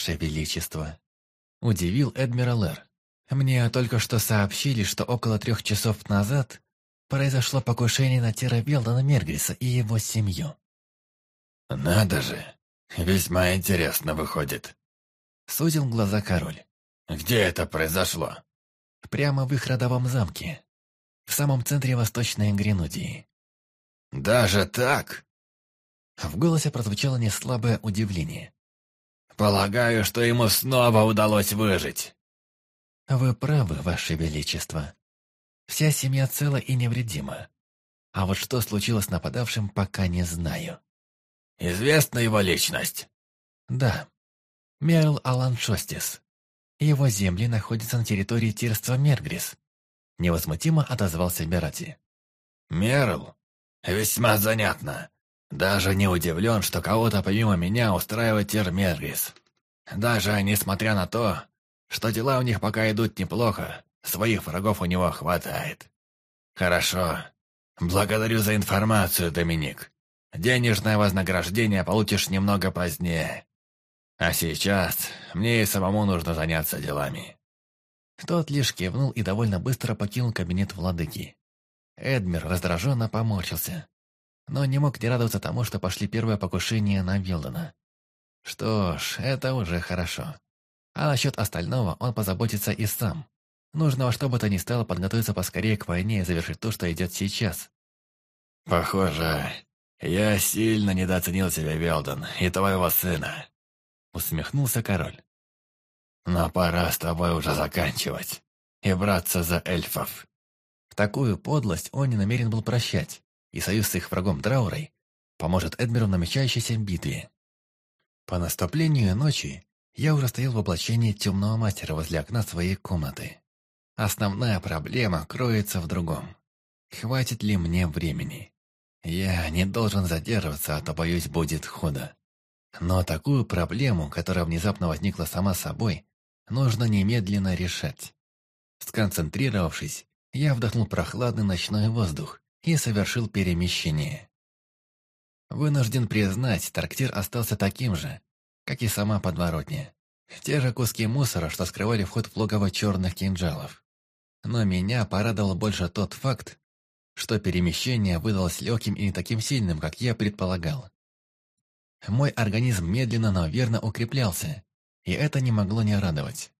Ваше Величество», — удивил Эдмирал Эр. «Мне только что сообщили, что около 3 часов назад произошло покушение на Тира Велдона Мергриса и его семью». «Надо же! Весьма интересно выходит», — сузил глаза король. «Где это произошло?» «Прямо в их родовом замке, в самом центре Восточной Гренудии». «Даже так?» В голосе прозвучало неслабое удивление. «Полагаю, что ему снова удалось выжить». «Вы правы, Ваше Величество. Вся семья цела и невредима. А вот что случилось с нападавшим, пока не знаю». «Известна его личность?» «Да. Мерл Алан Шостис. Его земли находятся на территории Тирства Мергрис», — невозмутимо отозвался Берати. «Мерл? Весьма занятно. Даже не удивлен, что кого-то помимо меня устраивает Тир Мергрис. Даже несмотря на то, что дела у них пока идут неплохо, своих врагов у него хватает. Хорошо. Благодарю за информацию, Доминик. Денежное вознаграждение получишь немного позднее. А сейчас мне и самому нужно заняться делами». Тот лишь кивнул и довольно быстро покинул кабинет владыки. Эдмир раздраженно поморщился, но не мог не радоваться тому, что пошли первые покушения на Вилдона. Что ж, это уже хорошо. А насчет остального он позаботится и сам. Нужно во что бы то ни стало подготовиться поскорее к войне и завершить то, что идет сейчас. «Похоже, я сильно недооценил тебя, Велдон, и твоего сына», — усмехнулся король. «Но пора с тобой уже заканчивать и браться за эльфов». Такую подлость он не намерен был прощать, и союз с их врагом Драурой поможет Эдмиру в намечающейся битве. По наступлению ночи я уже стоял в облачении темного мастера возле окна своей комнаты. Основная проблема кроется в другом. Хватит ли мне времени? Я не должен задерживаться, а то, боюсь, будет худо. Но такую проблему, которая внезапно возникла сама собой, нужно немедленно решать. Сконцентрировавшись, я вдохнул прохладный ночной воздух и совершил перемещение. Вынужден признать, трактир остался таким же, как и сама подворотня. Те же куски мусора, что скрывали вход в логово черных кинжалов. Но меня порадовал больше тот факт, что перемещение выдалось легким и не таким сильным, как я предполагал. Мой организм медленно, но верно укреплялся, и это не могло не радовать.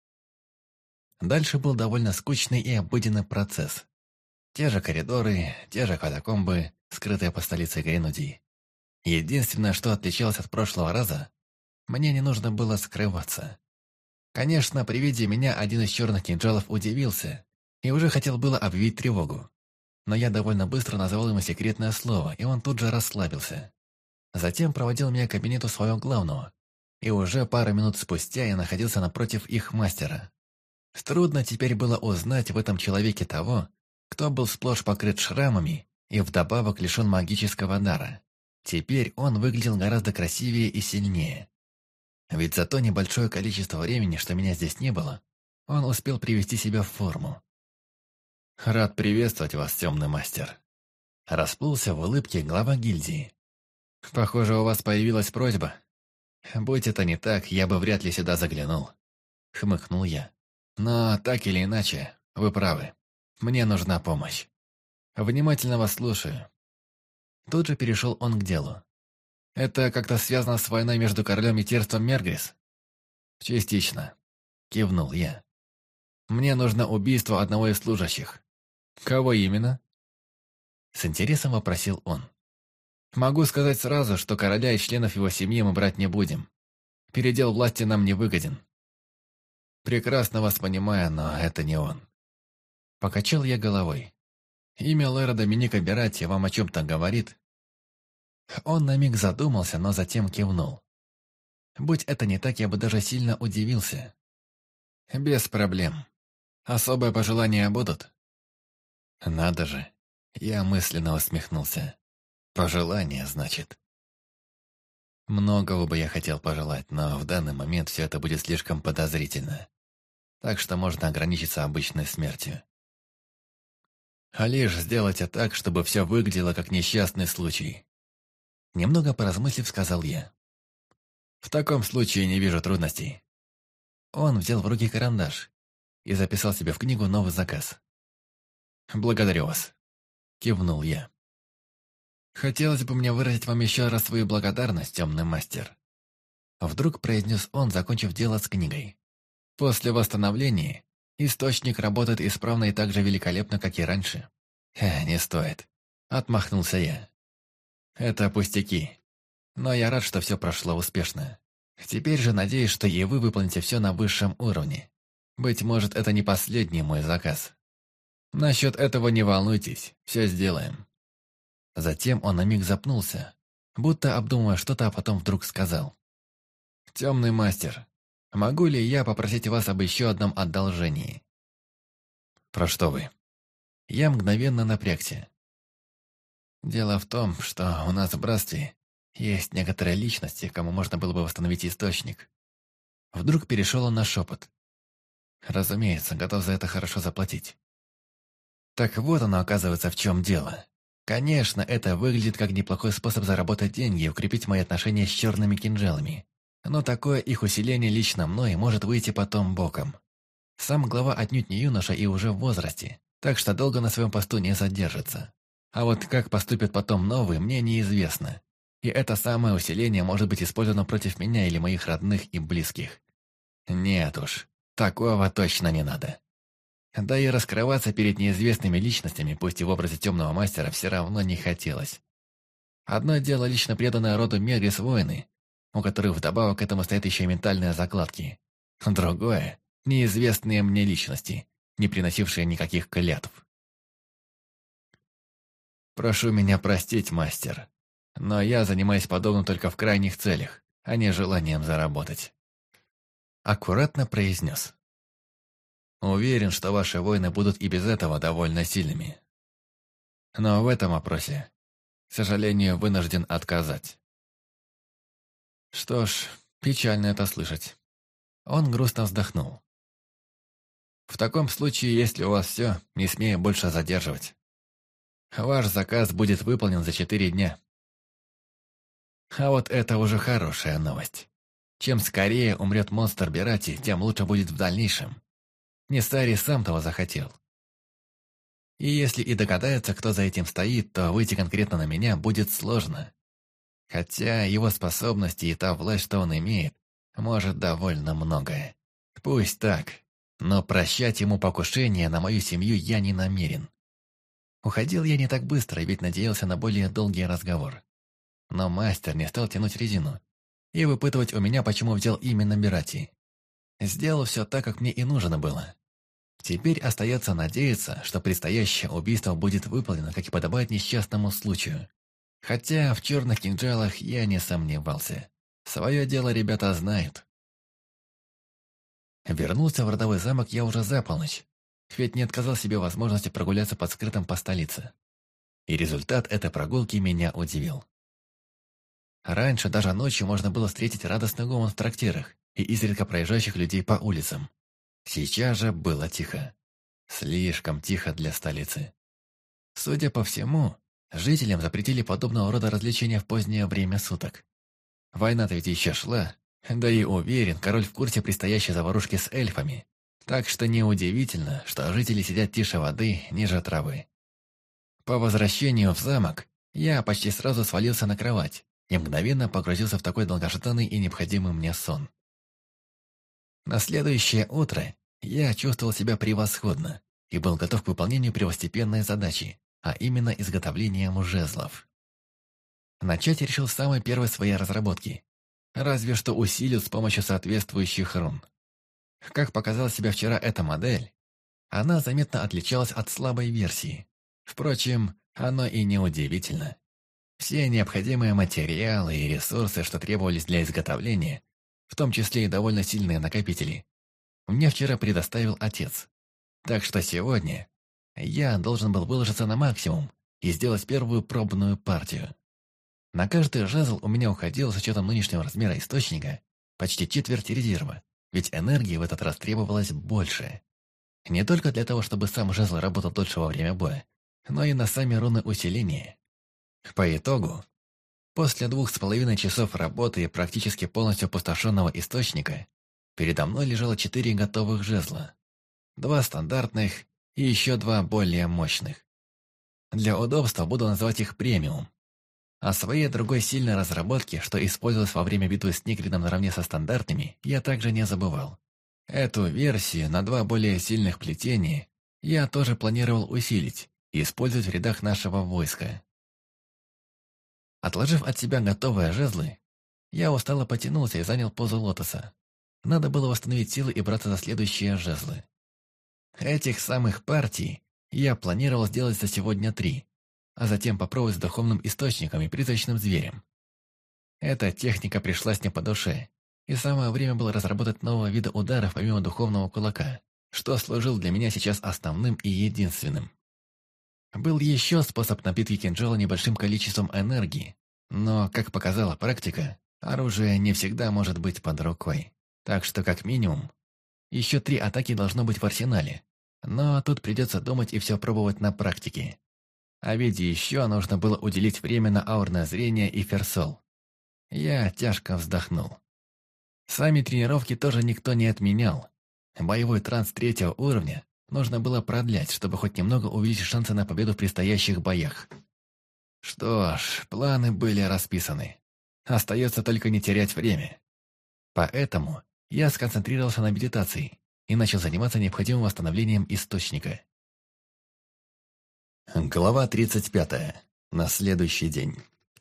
Дальше был довольно скучный и обыденный процесс. Те же коридоры, те же катакомбы, скрытые по столице Гренудии. Единственное, что отличалось от прошлого раза, мне не нужно было скрываться. Конечно, при виде меня один из черных кинжалов удивился и уже хотел было объявить тревогу. Но я довольно быстро назвал ему секретное слово, и он тут же расслабился. Затем проводил меня к кабинету своего главного, и уже пару минут спустя я находился напротив их мастера. Трудно теперь было узнать в этом человеке того, кто был сплошь покрыт шрамами и вдобавок лишен магического дара. Теперь он выглядел гораздо красивее и сильнее. Ведь за то небольшое количество времени, что меня здесь не было, он успел привести себя в форму. «Рад приветствовать вас, темный мастер», — расплылся в улыбке глава гильдии. «Похоже, у вас появилась просьба. Будь это не так, я бы вряд ли сюда заглянул», — хмыкнул я. «Но так или иначе, вы правы. Мне нужна помощь. Внимательно вас слушаю». Тут же перешел он к делу. «Это как-то связано с войной между королем и Тирством Мергрис?» «Частично», — кивнул я. «Мне нужно убийство одного из служащих». «Кого именно?» С интересом вопросил он. «Могу сказать сразу, что короля и членов его семьи мы брать не будем. Передел власти нам не выгоден». «Прекрасно вас понимаю, но это не он». Покачал я головой. «Имя Лэра Доминика Берати вам о чем-то говорит?» Он на миг задумался, но затем кивнул. Будь это не так, я бы даже сильно удивился. «Без проблем. Особые пожелания будут?» «Надо же!» Я мысленно усмехнулся. «Пожелания, значит?» Многого бы я хотел пожелать, но в данный момент все это будет слишком подозрительно. Так что можно ограничиться обычной смертью. А лишь сделать это так, чтобы все выглядело как несчастный случай. Немного поразмыслив, сказал я. В таком случае не вижу трудностей. Он взял в руки карандаш и записал себе в книгу новый заказ. «Благодарю вас», — кивнул я. «Хотелось бы мне выразить вам еще раз свою благодарность, темный мастер», — вдруг произнес он, закончив дело с книгой. «После восстановления источник работает исправно и так же великолепно, как и раньше». «Не стоит», — отмахнулся я. «Это пустяки, но я рад, что все прошло успешно. Теперь же надеюсь, что и вы выполните все на высшем уровне. Быть может, это не последний мой заказ. Насчет этого не волнуйтесь, все сделаем». Затем он на миг запнулся, будто обдумывая что-то, а потом вдруг сказал. «Темный мастер, могу ли я попросить вас об еще одном одолжении?» «Про что вы?» Я мгновенно напрягся. «Дело в том, что у нас в братстве есть некоторые личности, кому можно было бы восстановить источник». Вдруг перешел он на шепот. «Разумеется, готов за это хорошо заплатить». Так вот оно, оказывается, в чем дело. Конечно, это выглядит как неплохой способ заработать деньги и укрепить мои отношения с черными кинжалами. Но такое их усиление лично мной может выйти потом боком. Сам глава отнюдь не юноша и уже в возрасте, так что долго на своем посту не задержится. А вот как поступят потом новые, мне неизвестно. И это самое усиление может быть использовано против меня или моих родных и близких. Нет уж, такого точно не надо. Да и раскрываться перед неизвестными личностями, пусть и в образе темного мастера, все равно не хотелось. Одно дело лично преданное роду Мергрис воины, у которых вдобавок к этому стоят еще и ментальные закладки. Другое — неизвестные мне личности, не приносившие никаких клятв. Прошу меня простить, мастер, но я занимаюсь подобным только в крайних целях, а не желанием заработать. Аккуратно произнес. Уверен, что ваши воины будут и без этого довольно сильными. Но в этом вопросе, к сожалению, вынужден отказать. Что ж, печально это слышать. Он грустно вздохнул. В таком случае, если у вас все, не смею больше задерживать. Ваш заказ будет выполнен за 4 дня. А вот это уже хорошая новость. Чем скорее умрет монстр Берати, тем лучше будет в дальнейшем. Несари сам того захотел. И если и догадается, кто за этим стоит, то выйти конкретно на меня будет сложно. Хотя его способности и та власть, что он имеет, может довольно многое. Пусть так, но прощать ему покушение на мою семью я не намерен. Уходил я не так быстро, ведь надеялся на более долгий разговор. Но мастер не стал тянуть резину и выпытывать у меня, почему взял именно Берати. Сделал все так, как мне и нужно было. Теперь остается надеяться, что предстоящее убийство будет выполнено, как и подобает несчастному случаю. Хотя в черных кинжалах я не сомневался. Свое дело ребята знают. Вернулся в родовой замок я уже за полночь, ведь не отказал себе возможности прогуляться под скрытым по столице. И результат этой прогулки меня удивил. Раньше даже ночью можно было встретить радостный гомон в трактирах и изредка проезжающих людей по улицам. Сейчас же было тихо. Слишком тихо для столицы. Судя по всему, жителям запретили подобного рода развлечения в позднее время суток. Война-то ведь еще шла, да и уверен, король в курсе предстоящей заварушки с эльфами. Так что неудивительно, что жители сидят тише воды, ниже травы. По возвращению в замок я почти сразу свалился на кровать и мгновенно погрузился в такой долгожданный и необходимый мне сон. На следующее утро я чувствовал себя превосходно и был готов к выполнению первостепенной задачи, а именно изготовлением жезлов. Начать решил с самой первой своей разработки, разве что усилил с помощью соответствующих рун. Как показала себя вчера эта модель, она заметно отличалась от слабой версии. Впрочем, оно и не удивительно. Все необходимые материалы и ресурсы, что требовались для изготовления, в том числе и довольно сильные накопители, мне вчера предоставил отец. Так что сегодня я должен был выложиться на максимум и сделать первую пробную партию. На каждый жезл у меня уходило с учетом нынешнего размера источника почти четверть резерва, ведь энергии в этот раз требовалось больше. Не только для того, чтобы сам жезл работал дольше во время боя, но и на сами руны усиления. По итогу, После 2,5 часов работы и практически полностью опустошенного источника, передо мной лежало 4 готовых жезла. 2 стандартных и еще 2 более мощных. Для удобства буду называть их премиум. О своей другой сильной разработке, что использовалась во время битвы с Нигридом наравне со стандартными, я также не забывал. Эту версию на 2 более сильных плетения я тоже планировал усилить и использовать в рядах нашего войска. Отложив от себя готовые жезлы, я устало потянулся и занял позу лотоса. Надо было восстановить силы и браться за следующие жезлы. Этих самых партий я планировал сделать за сегодня 3, а затем попробовать с духовным источником и призрачным зверем. Эта техника пришлась мне по душе, и самое время было разработать нового вида ударов помимо духовного кулака, что служил для меня сейчас основным и единственным. Был еще способ напитки кинжала небольшим количеством энергии, но, как показала практика, оружие не всегда может быть под рукой. Так что, как минимум, еще 3 атаки должно быть в арсенале, но тут придется думать и все пробовать на практике. А ведь еще нужно было уделить время на аурное зрение и ферсол. Я тяжко вздохнул. Сами тренировки тоже никто не отменял. Боевой транс 3-го уровня нужно было продлять, чтобы хоть немного увеличить шансы на победу в предстоящих боях. Что ж, планы были расписаны. Остается только не терять время. Поэтому я сконцентрировался на медитации и начал заниматься необходимым восстановлением источника. Глава 35. На следующий день.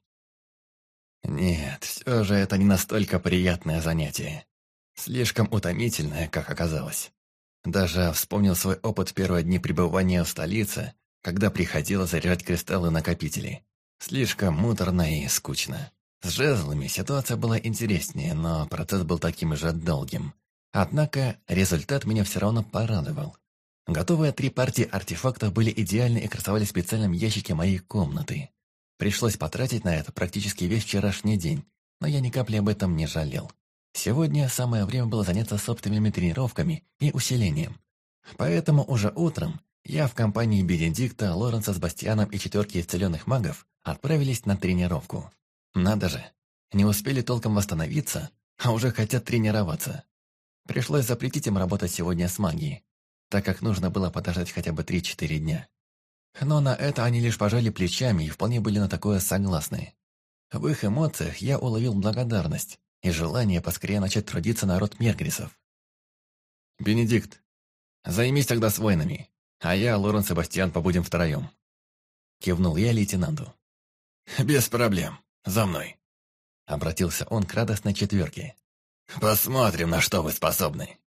Нет, все же это не настолько приятное занятие. Слишком утомительное, как оказалось. Даже вспомнил свой опыт в первые дни пребывания в столице, когда приходилось заряжать кристаллы-накопители. Слишком муторно и скучно. С жезлами ситуация была интереснее, но процесс был таким же долгим. Однако результат меня все равно порадовал. Готовые 3 партии артефактов были идеальны и красовались в специальном ящике моей комнаты. Пришлось потратить на это практически весь вчерашний день, но я ни капли об этом не жалел. Сегодня самое время было заняться собственными тренировками и усилением. Поэтому уже утром я в компании Бенедикта, Лоренса с Бастианом и 4 исцеленных магов отправились на тренировку. Надо же, не успели толком восстановиться, а уже хотят тренироваться. Пришлось запретить им работать сегодня с магией, так как нужно было подождать хотя бы 3-4 дня. Но на это они лишь пожали плечами и вполне были на такое согласны. В их эмоциях я уловил благодарность и желание поскорее начать трудиться на род Мергрисов. «Бенедикт, займись тогда с воинами, а я, Лоренс и Бастиан побудем втроем», — кивнул я лейтенанту. «Без проблем, за мной», — обратился он к радостной 4. «Посмотрим, на что вы способны».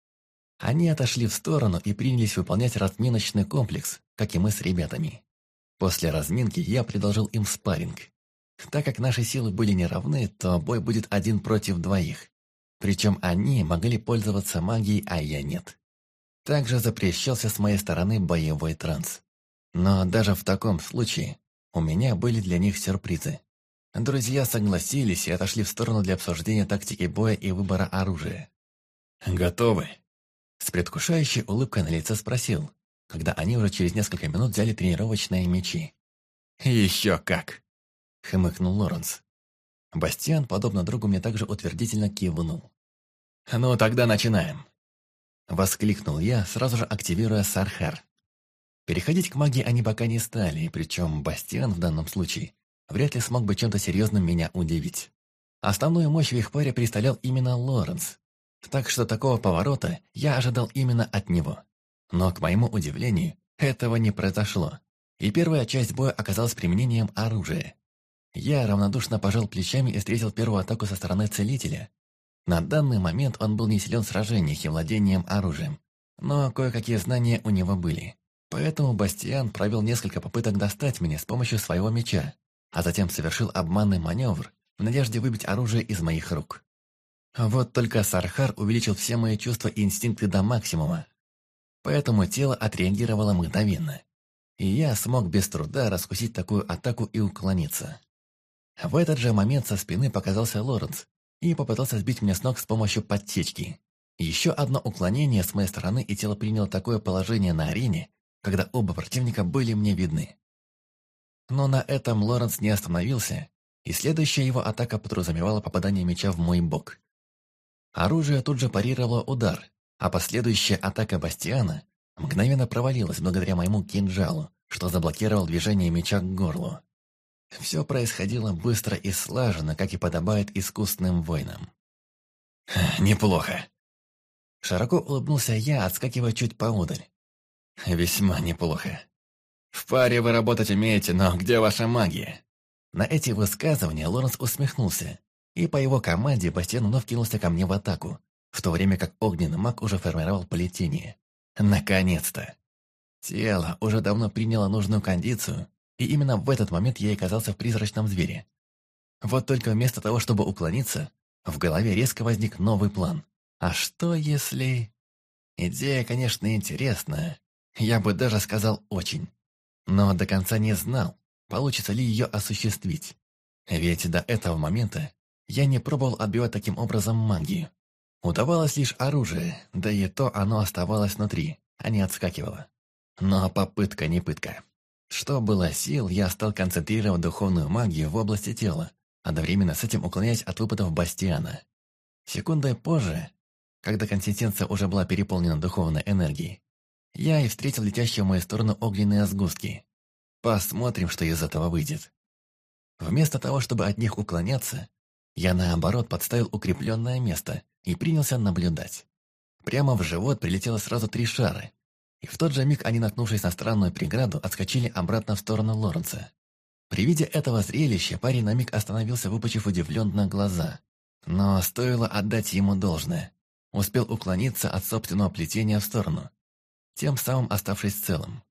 Они отошли в сторону и принялись выполнять разминочный комплекс, как и мы с ребятами. После разминки я предложил им спарринг. Так как наши силы были неравны, то бой будет 1 против 2. Причем они могли пользоваться магией, а я нет. Также запрещался с моей стороны боевой транс. Но даже в таком случае у меня были для них сюрпризы. Друзья согласились и отошли в сторону для обсуждения тактики боя и выбора оружия. «Готовы?» С предвкушающей улыбкой на лице спросил, когда они уже через несколько минут взяли тренировочные мечи. «Еще как!» — хмыкнул Лоренс. Бастиан, подобно другу, мне также утвердительно кивнул. «Ну, тогда начинаем!» Воскликнул я, сразу же активируя Сархар. Переходить к магии они пока не стали, причем Бастиан в данном случае вряд ли смог бы чем-то серьезным меня удивить. Основную мощь в их паре представлял именно Лоренс, так что такого поворота я ожидал именно от него. Но, к моему удивлению, этого не произошло, и первая часть боя оказалась применением оружия. Я равнодушно пожал плечами и встретил первую атаку со стороны целителя. На данный момент он был не силен в сражениях и владением оружием, но кое-какие знания у него были. Поэтому Бастиан провел несколько попыток достать меня с помощью своего меча, а затем совершил обманный маневр в надежде выбить оружие из моих рук. Вот только Сархар увеличил все мои чувства и инстинкты до максимума, поэтому тело отреагировало мгновенно, и я смог без труда раскусить такую атаку и уклониться. В этот же момент со спины показался Лоренс и попытался сбить меня с ног с помощью подсечки. Еще одно уклонение с моей стороны, и тело приняло такое положение на арене, когда оба противника были мне видны. Но на этом Лоренс не остановился и следующая его атака подразумевала попадание меча в мой бок. Оружие тут же парировало удар, а последующая атака Бастиана мгновенно провалилась благодаря моему кинжалу, что заблокировал движение меча к горлу. Все происходило быстро и слаженно, как и подобает искусным воинам. «Неплохо!» Широко улыбнулся я, отскакивая чуть поодаль. «Весьма неплохо. В паре вы работать умеете, но где ваша магия?» На эти высказывания Лоренс усмехнулся, и по его команде Бастиан вновь кинулся ко мне в атаку, в то время как огненный маг уже формировал плетение. Наконец-то! Тело уже давно приняло нужную кондицию, и именно в этот момент я и оказался в призрачном звере. Вот только вместо того, чтобы уклониться, в голове резко возник новый план. А что если... Идея, конечно, интересная. Я бы даже сказал очень. Но до конца не знал, получится ли ее осуществить. Ведь до этого момента я не пробовал отбивать таким образом магию. Удавалось лишь оружие, да и то оно оставалось внутри, а не отскакивало. Но попытка не пытка. Что было сил, я стал концентрировать духовную магию в области тела, одновременно с этим уклоняясь от выпадов Бастиана. Секундой позже, когда консистенция уже была переполнена духовной энергией, я и встретил летящие в мою сторону огненные сгустки. Посмотрим, что из этого выйдет. Вместо того, чтобы от них уклоняться, я наоборот подставил укрепленное место и принялся наблюдать. Прямо в живот прилетело сразу 3 шара, и в тот же миг они, наткнувшись на странную преграду, отскочили обратно в сторону Лоренса. При виде этого зрелища парень на миг остановился, выпучив удивленно глаза. Но стоило отдать ему должное. Успел уклониться от собственного плетения в сторону, тем самым оставшись целым.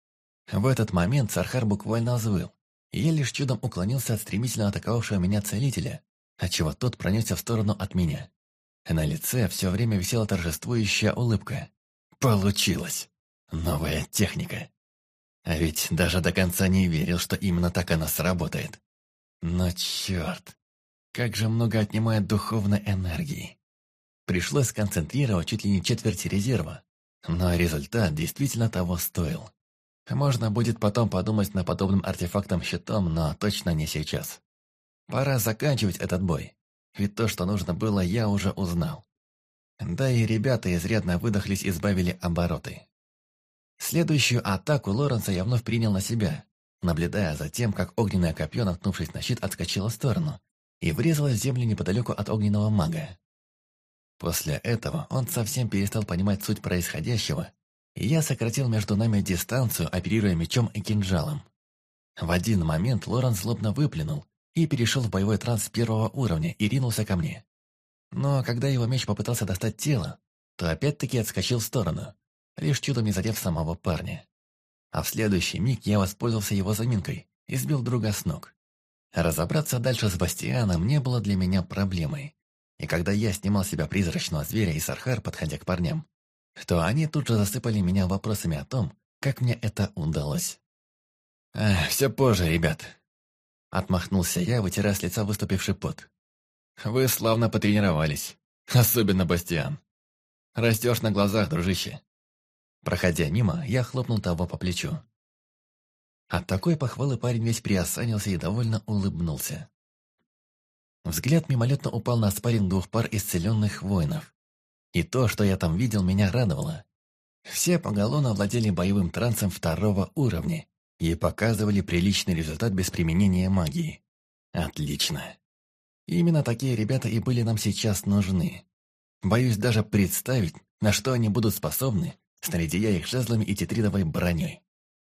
В этот момент Сархар буквально взвыл, и я лишь чудом уклонился от стремительно атаковавшего меня целителя, отчего тот пронесся в сторону от меня. На лице все время висела торжествующая улыбка. Получилось! Новая техника! А ведь даже до конца не верил, что именно так она сработает. Но черт, как же много отнимает духовной энергии. Пришлось сконцентрировать чуть ли не четверть резерва, но результат действительно того стоил. Можно будет потом подумать над подобным артефактом-щитом, но точно не сейчас. Пора заканчивать этот бой, ведь то, что нужно было, я уже узнал. Да и ребята изрядно выдохлись и сбавили обороты. Следующую атаку Лоренса я вновь принял на себя, наблюдая за тем, как огненное копье, наткнувшись на щит, отскочило в сторону и врезалось в землю неподалеку от огненного мага. После этого он совсем перестал понимать суть происходящего, и я сократил между нами дистанцию, оперируя мечом и кинжалом. В один момент Лоренс злобно выплюнул и перешел в боевой транс 1-го уровня и ринулся ко мне. Но когда его меч попытался достать тело, то опять-таки отскочил в сторону, лишь чудом не задев самого парня. А в следующий миг я воспользовался его заминкой и сбил друга с ног. Разобраться дальше с Бастианом не было для меня проблемой. И когда я снимал с себя призрачного зверя и Сархар, подходя к парням, то они тут же засыпали меня вопросами о том, как мне это удалось. «Все позже, ребят», — отмахнулся я, вытирая с лица выступивший пот. «Вы славно потренировались, особенно Бастиан. Растешь на глазах, дружище». Проходя мимо, я хлопнул того по плечу. От такой похвалы парень весь приосанился и довольно улыбнулся. Взгляд мимолетно упал на спарринг 2 пар исцеленных воинов. И то, что я там видел, меня радовало. Все поголовно владели боевым трансом 2-го уровня и показывали приличный результат без применения магии. Отлично. Именно такие ребята и были нам сейчас нужны. Боюсь даже представить, на что они будут способны, снарядя их жезлами и тетридовой броней.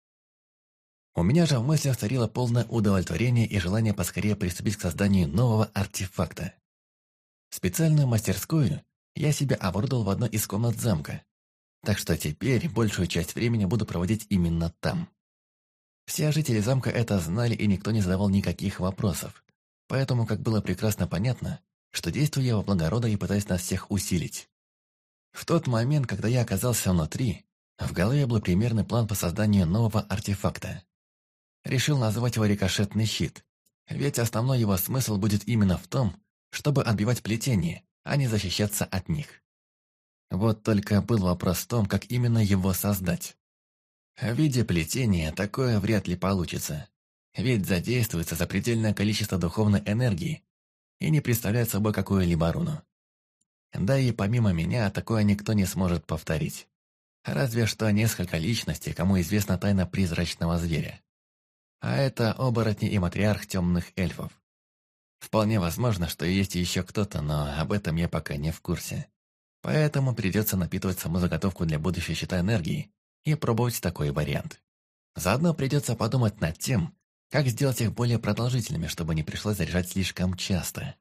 У меня же в мыслях царило полное удовлетворение и желание поскорее приступить к созданию нового артефакта. Специальную мастерскую я себе оборудовал в одной из комнат замка, так что теперь большую часть времени буду проводить именно там. Все жители замка это знали, и никто не задавал никаких вопросов, поэтому, как было прекрасно понятно, что действую я во благо рода и пытаюсь нас всех усилить. В тот момент, когда я оказался внутри, в голове был примерный план по созданию нового артефакта. Решил назвать его «Рикошетный щит», ведь основной его смысл будет именно в том, чтобы отбивать плетение, а не защищаться от них. Вот только был вопрос в том, как именно его создать. В виде плетения такое вряд ли получится. ведь задействуется запредельное количество духовной энергии и не представляет собой какую-либо руну. Да и помимо меня такое никто не сможет повторить. Разве что несколько личностей, кому известна тайна призрачного зверя. А это оборотни и матриарх темных эльфов. Вполне возможно, что есть еще кто-то, но об этом я пока не в курсе. Поэтому придется напитывать саму заготовку для будущего щита энергии и пробовать такой вариант. Заодно придется подумать над тем, как сделать их более продолжительными, чтобы не пришлось заряжать слишком часто.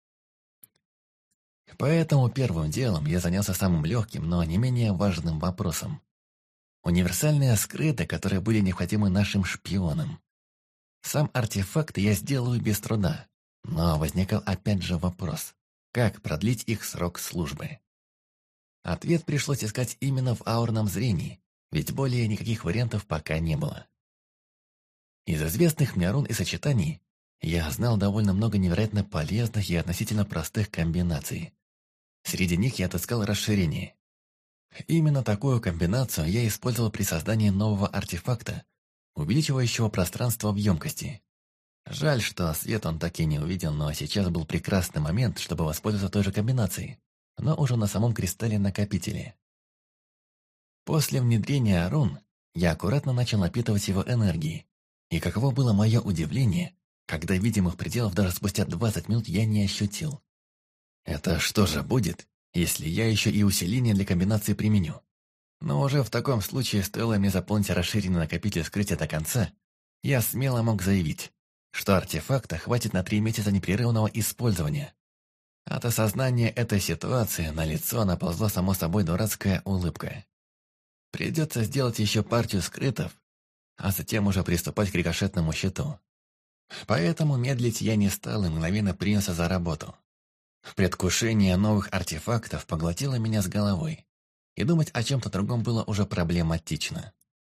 Поэтому первым делом я занялся самым легким, но не менее важным вопросом. Универсальные скрыты, которые были необходимы нашим шпионам. Сам артефакт я сделаю без труда, но возникал опять же вопрос, как продлить их срок службы. Ответ пришлось искать именно в аурном зрении, ведь более никаких вариантов пока не было. Из известных мне рун и сочетаний я знал довольно много невероятно полезных и относительно простых комбинаций. Среди них я отыскал расширение. Именно такую комбинацию я использовал при создании нового артефакта, увеличивающего пространство в емкости. Жаль, что свет он так и не увидел, но сейчас был прекрасный момент, чтобы воспользоваться той же комбинацией, но уже на самом кристалле-накопителе. После внедрения рун я аккуратно начал напитывать его энергией, и каково было мое удивление, когда видимых пределов даже спустя 20 минут я не ощутил. Это что же будет, если я еще и усиление для комбинации применю? Но уже в таком случае, стоило мне заполнить расширенный накопитель скрытия до конца, я смело мог заявить, что артефакта хватит на 3 месяца непрерывного использования. От осознания этой ситуации на лицо наползла само собой дурацкая улыбка. Придется сделать еще партию скрытов, а затем уже приступать к рикошетному щиту. Поэтому медлить я не стал и мгновенно принялся за работу. Предвкушение новых артефактов поглотило меня с головой, и думать о чем-то другом было уже проблематично.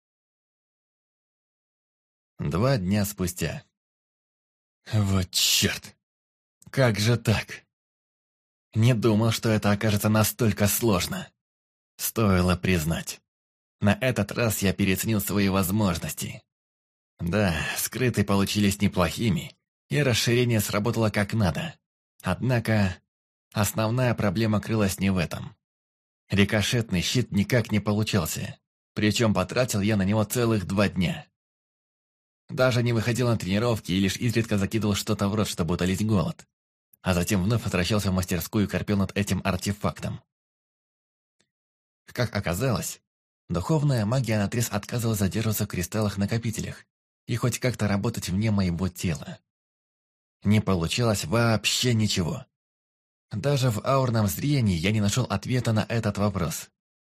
2 дня спустя. Вот черт! Как же так? Не думал, что это окажется настолько сложно. Стоило признать. На этот раз я переоценил свои возможности. Да, скрытые получились неплохими, и расширение сработало как надо. Однако, основная проблема крылась не в этом. Рикошетный щит никак не получался, причем потратил я на него целых 2 дня. Даже не выходил на тренировки и лишь изредка закидывал что-то в рот, чтобы утолить голод, а затем вновь возвращался в мастерскую и корпел над этим артефактом. Как оказалось, духовная магия наотрез отказывалась задерживаться в кристаллах-накопителях и хоть как-то работать вне моего тела. Не получалось вообще ничего. Даже в аурном зрении я не нашел ответа на этот вопрос.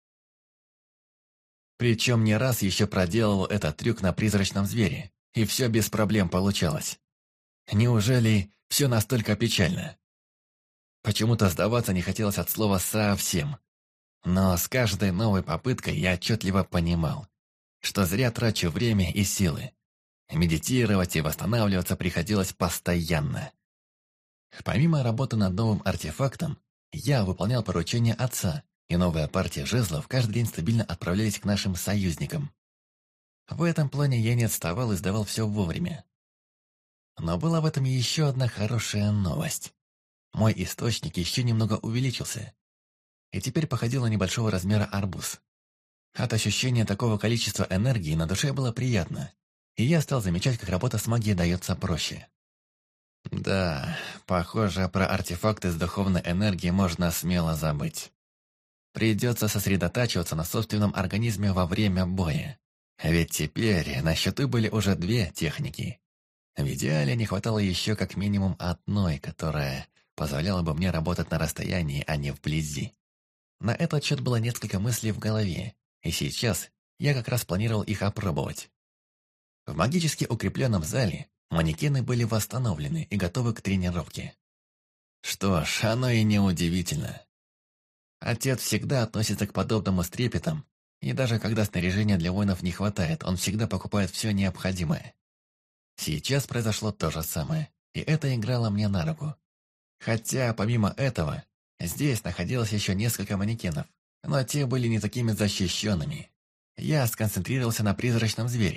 Причем не раз еще проделывал этот трюк на призрачном звере, и все без проблем получалось. Неужели все настолько печально? Почему-то сдаваться не хотелось от слова совсем. Но с каждой новой попыткой я отчетливо понимал, что зря трачу время и силы. Медитировать и восстанавливаться приходилось постоянно. Помимо работы над новым артефактом, я выполнял поручения отца, и новая партия жезлов каждый день стабильно отправлялись к нашим союзникам. В этом плане я не отставал и сдавал все вовремя. Но была в этом еще одна хорошая новость. Мой источник еще немного увеличился, и теперь походил на небольшого размера арбуз. От ощущения такого количества энергии на душе было приятно, и я стал замечать, как работа с магией дается проще. Да, похоже, про артефакты с духовной энергией можно смело забыть. Придется сосредотачиваться на собственном организме во время боя. Ведь теперь на счету были уже 2 техники. В идеале не хватало еще как минимум одной, которая позволяла бы мне работать на расстоянии, а не вблизи. На этот счет было несколько мыслей в голове, и сейчас я как раз планировал их опробовать. В магически укрепленном зале манекены были восстановлены и готовы к тренировке. Что ж, оно и не удивительно. Отец всегда относится к подобному с трепетом, и даже когда снаряжения для воинов не хватает, он всегда покупает все необходимое. Сейчас произошло то же самое, и это играло мне на руку. Хотя, помимо этого, здесь находилось еще несколько манекенов, но те были не такими защищенными. Я сконцентрировался на призрачном звере,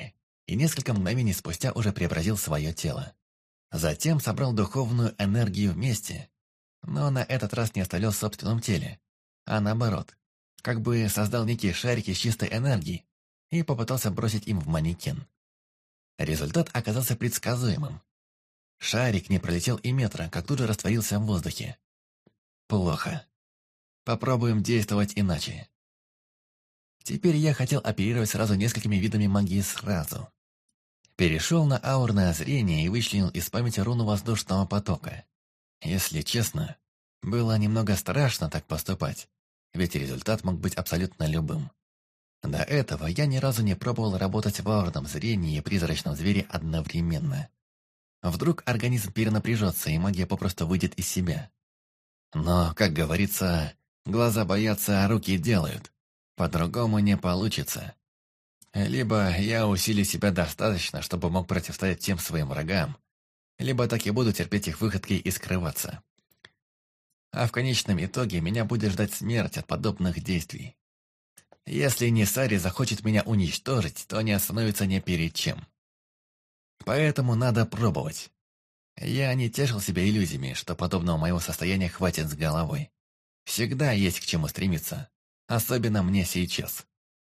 и несколько мгновений спустя уже преобразил свое тело. Затем собрал духовную энергию вместе, но на этот раз не оставлял в собственном теле, а наоборот, как бы создал некие шарики с чистой энергией и попытался бросить им в манекен. Результат оказался предсказуемым. Шарик не пролетел и метра, как тут же растворился в воздухе. Плохо. Попробуем действовать иначе. Теперь я хотел оперировать сразу несколькими видами магии сразу. Перешел на аурное зрение и вычленил из памяти руну воздушного потока. Если честно, было немного страшно так поступать, ведь результат мог быть абсолютно любым. До этого я ни разу не пробовал работать в аурном зрении и призрачном звере одновременно. Вдруг организм перенапряжется, и магия попросту выйдет из себя. Но, как говорится, глаза боятся, а руки делают. По-другому не получится. Либо я усилю себя достаточно, чтобы мог противостоять всем своим врагам, либо так и буду терпеть их выходки и скрываться. А в конечном итоге меня будет ждать смерть от подобных действий. Если Нисари захочет меня уничтожить, то не остановится ни перед чем. Поэтому надо пробовать. Я не тешил себя иллюзиями, что подобного моего состояния хватит с головой. Всегда есть к чему стремиться, особенно мне сейчас.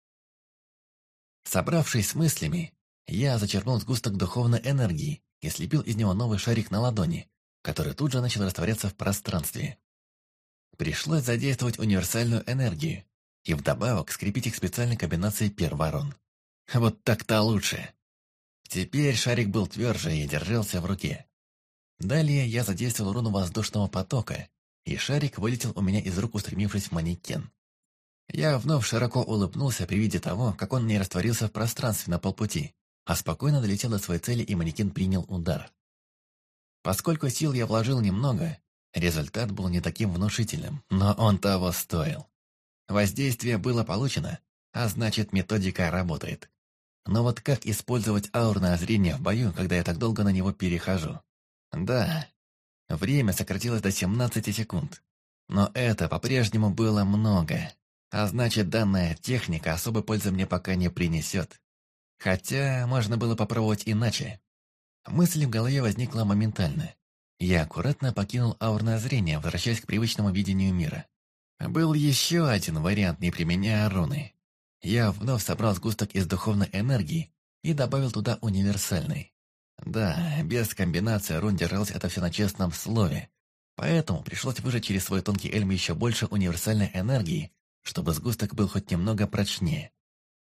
Собравшись с мыслями, я зачерпнул сгусток духовной энергии и слепил из него новый шарик на ладони, который тут же начал растворяться в пространстве. Пришлось задействовать универсальную энергию и вдобавок скрепить их специальной комбинацией перворон. Вот так-то лучше. Теперь шарик был тверже и держался в руке. Далее я задействовал руну воздушного потока, и шарик вылетел у меня из рук, устремившись в манекен. Я вновь широко улыбнулся при виде того, как он не растворился в пространстве на полпути, а спокойно долетел до своей цели, и манекен принял удар. Поскольку сил я вложил немного, результат был не таким внушительным, но он того стоил. Воздействие было получено, а значит, методика работает. Но вот как использовать аурное зрение в бою, когда я так долго на него перехожу? Да, время сократилось до 17 секунд. Но это по-прежнему было много. А значит, данная техника особой пользы мне пока не принесет. Хотя можно было попробовать иначе. Мысль в голове возникла моментально. Я аккуратно покинул аурное зрение, возвращаясь к привычному видению мира. Был еще один вариант, не применяя руны. Я вновь собрал сгусток из духовной энергии и добавил туда универсальный. Да, без комбинации рун держалось это все на честном слове, поэтому пришлось выжать через свой тонкий эльм еще больше универсальной энергии, чтобы сгусток был хоть немного прочнее.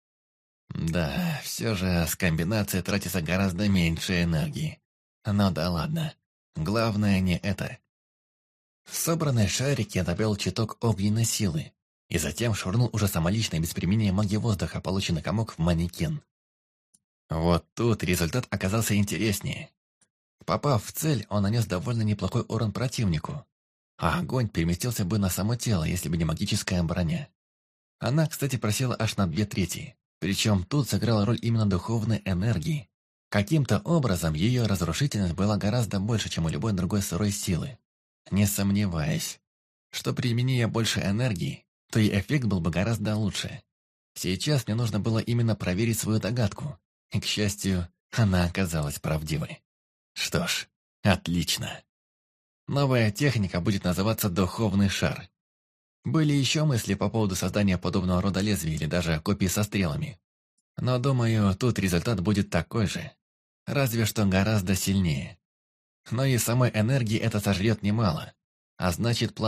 Да, все же с комбинацией тратится гораздо меньше энергии. Но да ладно, главное не это. В собранные шарики я добавил чуток огненной силы, и затем швырнул уже самолично без применения магии воздуха полученный комок в манекен. Вот тут результат оказался интереснее. Попав в цель, он нанес довольно неплохой урон противнику, а огонь переместился бы на само тело, если бы не магическая броня. Она, кстати, просела аж на 2/3, причем тут сыграла роль именно духовной энергии. Каким-то образом ее разрушительность была гораздо больше, чем у любой другой сырой силы. Не сомневаюсь, что примени я больше энергии, то и эффект был бы гораздо лучше. Сейчас мне нужно было именно проверить свою догадку, и, к счастью, она оказалась правдивой. Что ж, отлично. Новая техника будет называться «Духовный шар». Были еще мысли по поводу создания подобного рода лезвий или даже копий со стрелами. Но, думаю, тут результат будет такой же, разве что гораздо сильнее. Но и самой энергии это сожрет немало, а значит, план